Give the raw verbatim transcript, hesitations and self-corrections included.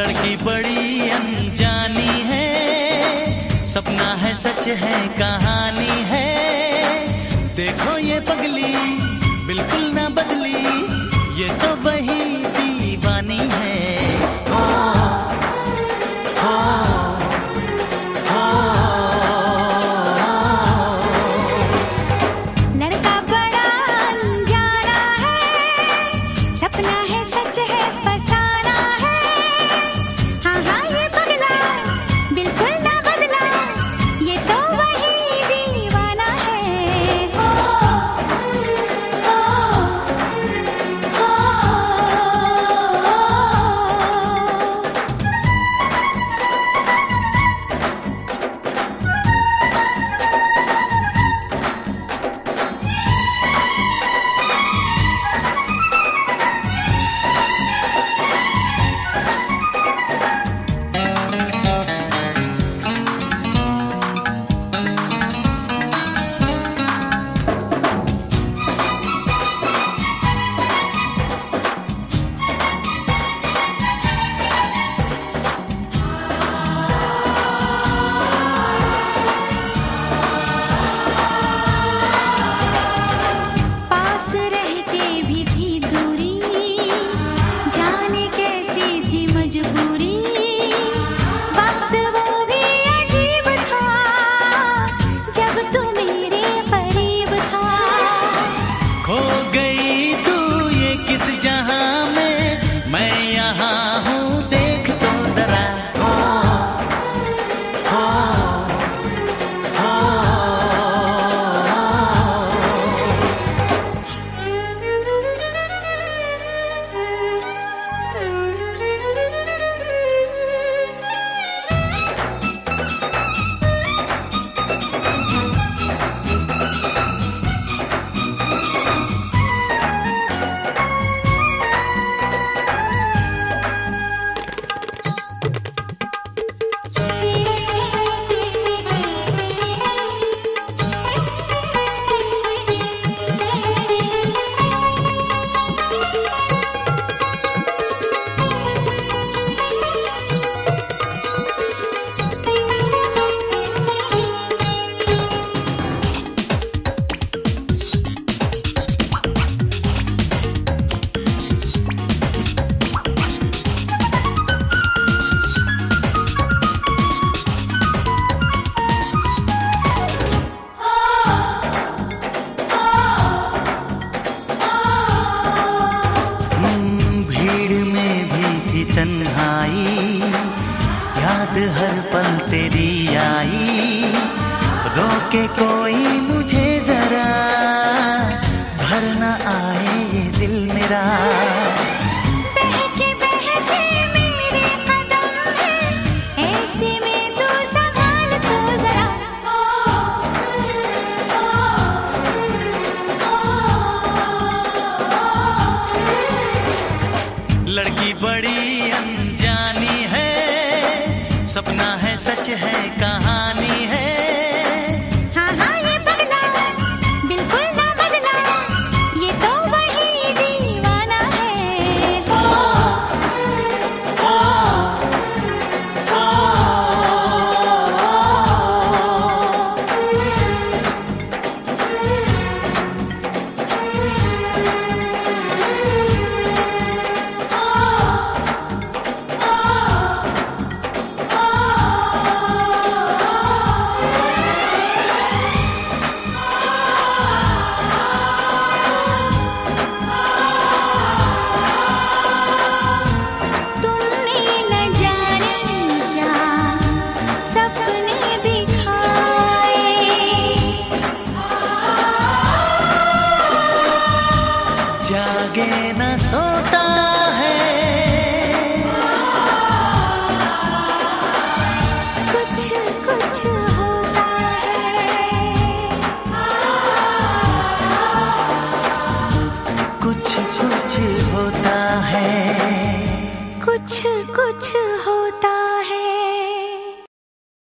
लड़की बड़ी अनजानी है, सपना है सच है कहानी है। देखो ये पगली बिल्कुल ना बदली, ये तो वही दीवानी है। ओ, ओ, ओ, लड़का बड़ा अनजाना है, सपना है सच है फसाना है। हाँ हाँ ये पगला बिल्कुल ना बदला, ये तो वही दीवाना है। ओ, ओ, ओ, ओ, पास रह के भी थी दूरी, जाने कैसी थी मजबूरी। वक्त वो भी अजीब था, जब तू मेरे करीब था। खो गई तू ये किस जहां में, मैं यहाँ हूँ देख तो जरा। ओ, ओ, ओ, हम्म, भीड़ में भी थी तन्हाई, याद हर पल तेरी आई। रोके कोई मुझे जरा, भर न आए ये दिल मेरा। बहके बहके मेरे कदम हैं, ऐसे में तू संभाल तो जरा। ओ, ओ, ओ, लड़की बड़ी अनजानी है, सपना है सच है कहानी है। हाँ हाँ ये पगला बिल्कुल ना बदला, ये तो वही दीवाना है। ओ, ओ, ओ, तुमने न जाने क्या सपने दिखाए, जागे न सोता है, कुछ कुछ होता है। कुछ कुछ होता है। कुछ कुछ होता है।